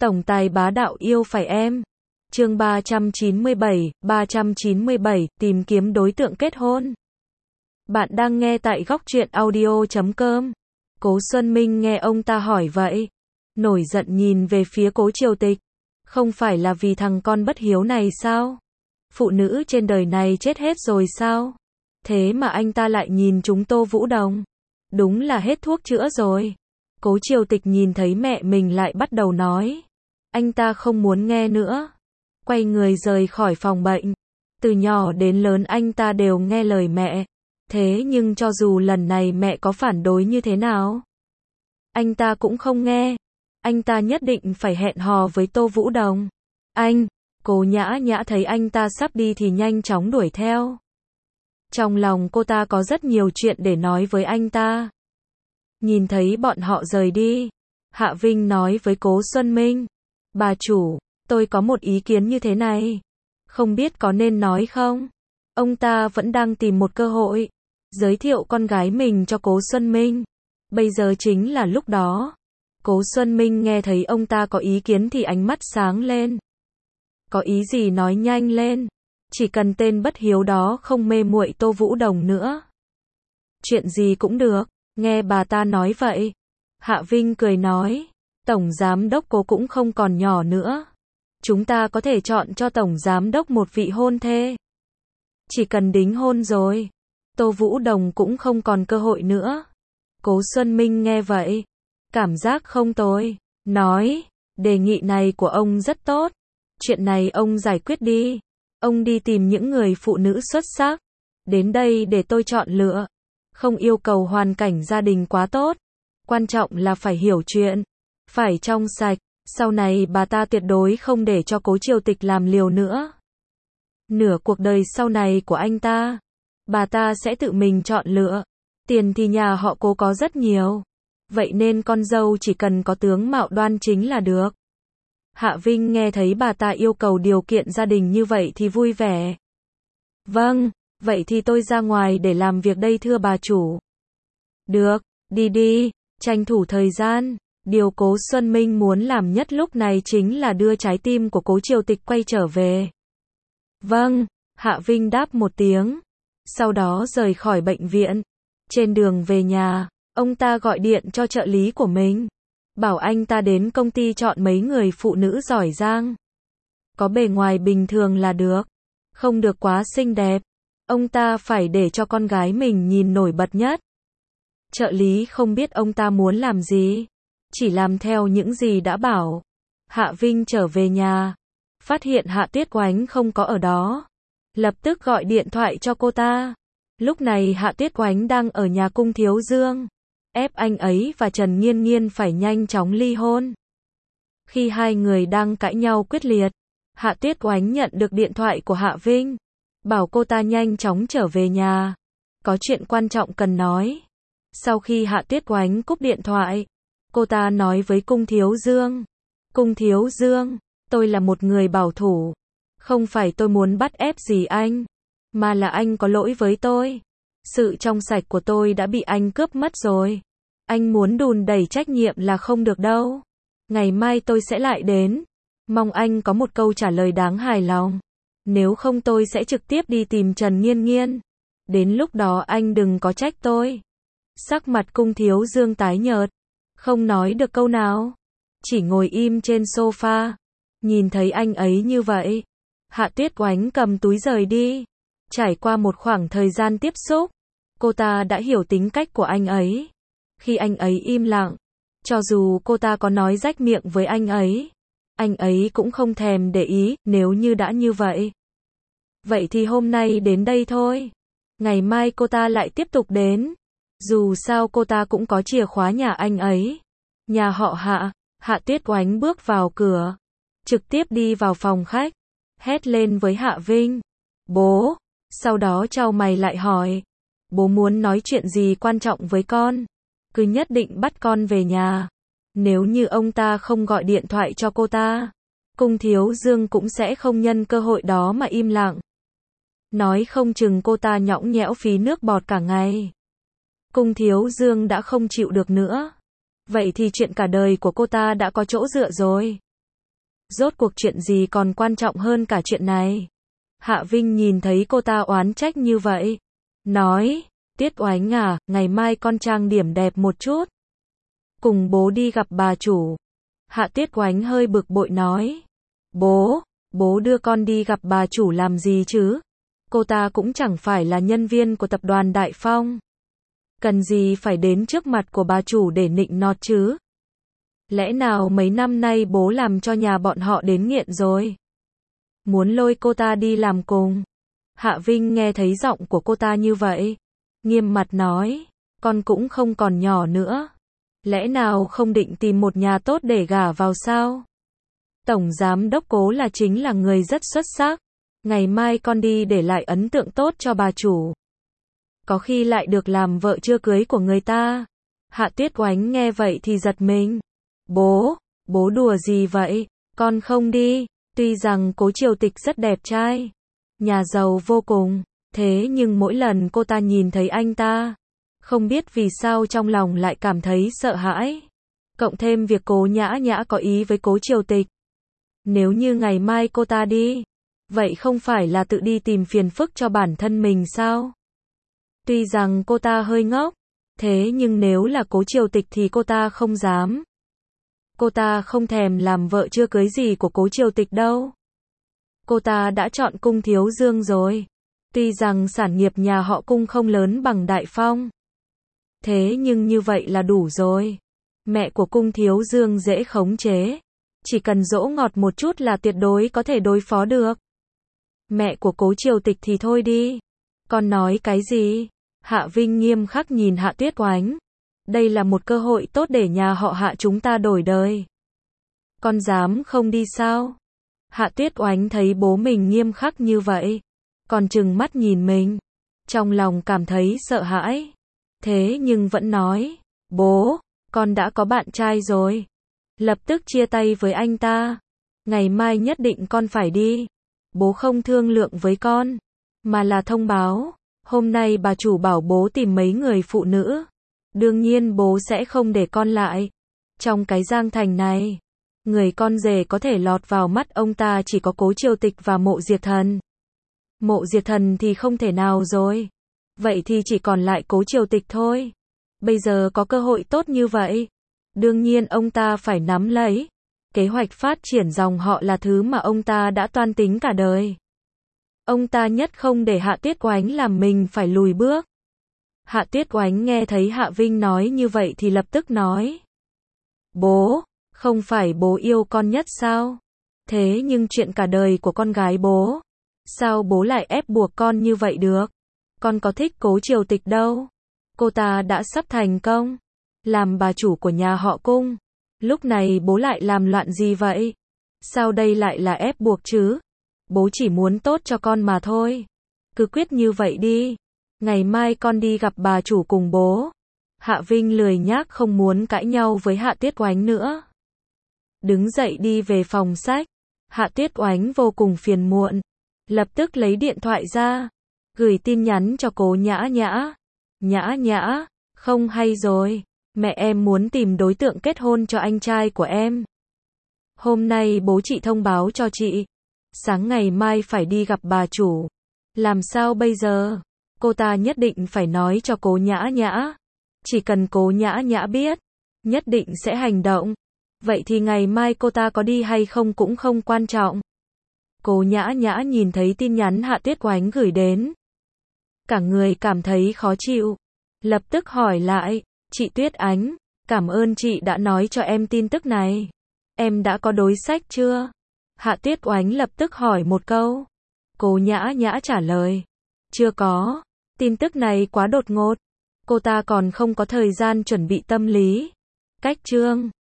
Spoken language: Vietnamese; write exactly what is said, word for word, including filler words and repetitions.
Tổng tài bá đạo yêu phải em. Chương ba trăm chín mươi bảy, ba trăm chín mươi bảy, tìm kiếm đối tượng kết hôn. Bạn đang nghe tại góc truyện audio chấm com. Cố Xuân Minh nghe ông ta hỏi vậy, nổi giận nhìn về phía Cố Triều Tịch. Không phải là vì thằng con bất hiếu này sao? Phụ nữ trên đời này chết hết rồi sao? Thế mà anh ta lại nhìn chúng Tô Vũ Đồng. Đúng là hết thuốc chữa rồi. Cố Triều Tịch nhìn thấy mẹ mình lại bắt đầu nói. Anh ta không muốn nghe nữa. Quay người rời khỏi phòng bệnh. Từ nhỏ đến lớn anh ta đều nghe lời mẹ. Thế nhưng cho dù lần này mẹ có phản đối như thế nào, anh ta cũng không nghe. Anh ta nhất định phải hẹn hò với Tô Vũ Đồng. Anh, Cố Nhã Nhã thấy anh ta sắp đi thì nhanh chóng đuổi theo. Trong lòng cô ta có rất nhiều chuyện để nói với anh ta. Nhìn thấy bọn họ rời đi, Hạ Vinh nói với Cố Xuân Minh. Bà chủ, tôi có một ý kiến như thế này. Không biết có nên nói không? Ông ta vẫn đang tìm một cơ hội giới thiệu con gái mình cho Cố Xuân Minh. Bây giờ chính là lúc đó. Cố Xuân Minh nghe thấy ông ta có ý kiến thì ánh mắt sáng lên. Có ý gì nói nhanh lên. Chỉ cần tên bất hiếu đó không mê muội Tô Vũ Đồng nữa. Chuyện gì cũng được. Nghe bà ta nói vậy, Hạ Vinh cười nói. Tổng giám đốc Cố cũng không còn nhỏ nữa. Chúng ta có thể chọn cho tổng giám đốc một vị hôn thê. Chỉ cần đính hôn rồi, Tô Vũ Đồng cũng không còn cơ hội nữa. Cố Xuân Minh nghe vậy, cảm giác không tồi. Nói, đề nghị này của ông rất tốt. Chuyện này ông giải quyết đi. Ông đi tìm những người phụ nữ xuất sắc đến đây để tôi chọn lựa. Không yêu cầu hoàn cảnh gia đình quá tốt. Quan trọng là phải hiểu chuyện. Phải trong sạch. Sau này bà ta tuyệt đối không để cho Cố Triều Tịch làm liều nữa. Nửa cuộc đời sau này của anh ta, bà ta sẽ tự mình chọn lựa. Tiền thì nhà họ Cố có rất nhiều. Vậy nên con dâu chỉ cần có tướng mạo đoan chính là được. Hạ Vinh nghe thấy bà ta yêu cầu điều kiện gia đình như vậy thì vui vẻ. Vâng, vậy thì tôi ra ngoài để làm việc đây thưa bà chủ. Được, đi đi, tranh thủ thời gian. Điều Cố Xuân Minh muốn làm nhất lúc này chính là đưa trái tim của Cố Triều Tịch quay trở về. Vâng, Hạ Vinh đáp một tiếng. Sau đó rời khỏi bệnh viện. Trên đường về nhà, ông ta gọi điện cho trợ lý của mình. Bảo anh ta đến công ty chọn mấy người phụ nữ giỏi giang. Có bề ngoài bình thường là được. Không được quá xinh đẹp. Ông ta phải để cho con gái mình nhìn nổi bật nhất. Trợ lý không biết ông ta muốn làm gì. Chỉ làm theo những gì đã bảo. Hạ Vinh trở về nhà. Phát hiện Hạ Tuyết Oánh không có ở đó. Lập tức gọi điện thoại cho cô ta. Lúc này Hạ Tuyết Oánh đang ở nhà Cung Thiếu Dương. Ép anh ấy và Trần Nghiên Nghiên phải nhanh chóng ly hôn. Khi hai người đang cãi nhau quyết liệt, Hạ Tuyết Oánh nhận được điện thoại của Hạ Vinh. Bảo cô ta nhanh chóng trở về nhà. Có chuyện quan trọng cần nói. Sau khi Hạ Tuyết Oánh cúp điện thoại, cô ta nói với Cung Thiếu Dương. Cung Thiếu Dương, tôi là một người bảo thủ. Không phải tôi muốn bắt ép gì anh, mà là anh có lỗi với tôi. Sự trong sạch của tôi đã bị anh cướp mất rồi. Anh muốn đùn đẩy trách nhiệm là không được đâu. Ngày mai tôi sẽ lại đến. Mong anh có một câu trả lời đáng hài lòng. Nếu không tôi sẽ trực tiếp đi tìm Trần Nghiên Nghiên. Đến lúc đó anh đừng có trách tôi. Sắc mặt Cung Thiếu Dương tái nhợt. Không nói được câu nào. Chỉ ngồi im trên sofa. Nhìn thấy anh ấy như vậy, Hạ Tuyết Oánh cầm túi rời đi. Trải qua một khoảng thời gian tiếp xúc, cô ta đã hiểu tính cách của anh ấy. Khi anh ấy im lặng, cho dù cô ta có nói rách miệng với anh ấy, anh ấy cũng không thèm để ý. Nếu như đã như vậy, vậy thì hôm nay đến đây thôi. Ngày mai cô ta lại tiếp tục đến. Dù sao cô ta cũng có chìa khóa nhà anh ấy. Nhà họ Hạ. Hạ Tuyết Oánh bước vào cửa, trực tiếp đi vào phòng khách, hét lên với Hạ Vinh. Bố. Sau đó chau mày lại hỏi. Bố muốn nói chuyện gì quan trọng với con? Cứ nhất định bắt con về nhà. Nếu như ông ta không gọi điện thoại cho cô ta, Cung Thiếu Dương cũng sẽ không nhân cơ hội đó mà im lặng. Nói không chừng cô ta nhõng nhẽo phí nước bọt cả ngày. Cung Thiếu Dương đã không chịu được nữa. Vậy thì chuyện cả đời của cô ta đã có chỗ dựa rồi. Rốt cuộc chuyện gì còn quan trọng hơn cả chuyện này? Hạ Vinh nhìn thấy cô ta oán trách như vậy. Nói, Tiết Oánh à, ngày mai con trang điểm đẹp một chút. Cùng bố đi gặp bà chủ. Hạ Tiết Oánh hơi bực bội nói. Bố, bố đưa con đi gặp bà chủ làm gì chứ? Cô ta cũng chẳng phải là nhân viên của tập đoàn Đại Phong. Cần gì phải đến trước mặt của bà chủ để nịnh nọt chứ? Lẽ nào mấy năm nay bố làm cho nhà bọn họ đến nghiện rồi? Muốn lôi cô ta đi làm cùng. Hạ Vinh nghe thấy giọng của cô ta như vậy. Nghiêm mặt nói, con cũng không còn nhỏ nữa. Lẽ nào không định tìm một nhà tốt để gả vào sao? Tổng giám đốc Cố là chính là người rất xuất sắc. Ngày mai con đi để lại ấn tượng tốt cho bà chủ. Có khi lại được làm vợ chưa cưới của người ta. Hạ Tuyết Oánh nghe vậy thì giật mình. Bố, bố đùa gì vậy? Con không đi. Tuy rằng Cố Triều Tịch rất đẹp trai, nhà giàu vô cùng, thế nhưng mỗi lần cô ta nhìn thấy anh ta, không biết vì sao trong lòng lại cảm thấy sợ hãi. Cộng thêm việc Cố Nhã Nhã có ý với Cố Triều Tịch. Nếu như ngày mai cô ta đi, vậy không phải là tự đi tìm phiền phức cho bản thân mình sao? Tuy rằng cô ta hơi ngốc, thế nhưng nếu là Cố Triều Tịch thì cô ta không dám. Cô ta không thèm làm vợ chưa cưới gì của Cố Triều Tịch đâu. Cô ta đã chọn Cung Thiếu Dương rồi. Tuy rằng sản nghiệp nhà họ Cung không lớn bằng Đại Phong, thế nhưng như vậy là đủ rồi. Mẹ của Cung Thiếu Dương dễ khống chế. Chỉ cần dỗ ngọt một chút là tuyệt đối có thể đối phó được. Mẹ của Cố Triều Tịch thì thôi đi. Con nói cái gì? Hạ Vinh nghiêm khắc nhìn Hạ Tuyết Oánh. Đây là một cơ hội tốt để nhà họ Hạ chúng ta đổi đời. Con dám không đi sao? Hạ Tuyết Oánh thấy bố mình nghiêm khắc như vậy, còn trừng mắt nhìn mình, trong lòng cảm thấy sợ hãi. Thế nhưng vẫn nói, bố, con đã có bạn trai rồi. Lập tức chia tay với anh ta. Ngày mai nhất định con phải đi. Bố không thương lượng với con, mà là thông báo. Hôm nay bà chủ bảo bố tìm mấy người phụ nữ. Đương nhiên bố sẽ không để con lại. Trong cái Giang Thành này, người con rể có thể lọt vào mắt ông ta chỉ có Cố Triều Tịch và Mộ Diệt Thần. Mộ Diệt Thần thì không thể nào rồi. Vậy thì chỉ còn lại Cố Triều Tịch thôi. Bây giờ có cơ hội tốt như vậy, đương nhiên ông ta phải nắm lấy. Kế hoạch phát triển dòng họ là thứ mà ông ta đã toan tính cả đời. Ông ta nhất không để Hạ Tuyết Oánh làm mình phải lùi bước. Hạ Tuyết Oánh nghe thấy Hạ Vinh nói như vậy thì lập tức nói. Bố, không phải bố yêu con nhất sao? Thế nhưng chuyện cả đời của con gái bố, sao bố lại ép buộc con như vậy được? Con có thích Cố Triều Tịch đâu. Cô ta đã sắp thành công, làm bà chủ của nhà họ Cung. Lúc này bố lại làm loạn gì vậy? Sao đây lại là ép buộc chứ? Bố chỉ muốn tốt cho con mà thôi. Cứ quyết như vậy đi. Ngày mai con đi gặp bà chủ cùng bố. Hạ Vinh lười nhác không muốn cãi nhau với Hạ Tuyết Oánh nữa. Đứng dậy đi về phòng sách. Hạ Tuyết Oánh vô cùng phiền muộn. Lập tức lấy điện thoại ra, gửi tin nhắn cho Cố Nhã Nhã. Nhã Nhã, không hay rồi. Mẹ em muốn tìm đối tượng kết hôn cho anh trai của em. Hôm nay bố chị thông báo cho chị. Sáng ngày mai phải đi gặp bà chủ. Làm sao bây giờ? Cô ta nhất định phải nói cho Cố Nhã Nhã. Chỉ cần Cố Nhã Nhã biết, nhất định sẽ hành động. Vậy thì ngày mai cô ta có đi hay không cũng không quan trọng. Cố Nhã Nhã nhìn thấy tin nhắn Hạ Tuyết Oánh gửi đến. Cả người cảm thấy khó chịu. Lập tức hỏi lại, chị Tuyết Ánh, cảm ơn chị đã nói cho em tin tức này. Em đã có đối sách chưa? Hạ Tuyết Oánh lập tức hỏi một câu. Cố Nhã Nhã trả lời, chưa có. Tin tức này quá đột ngột. Cô ta còn không có thời gian chuẩn bị tâm lý. Cách chương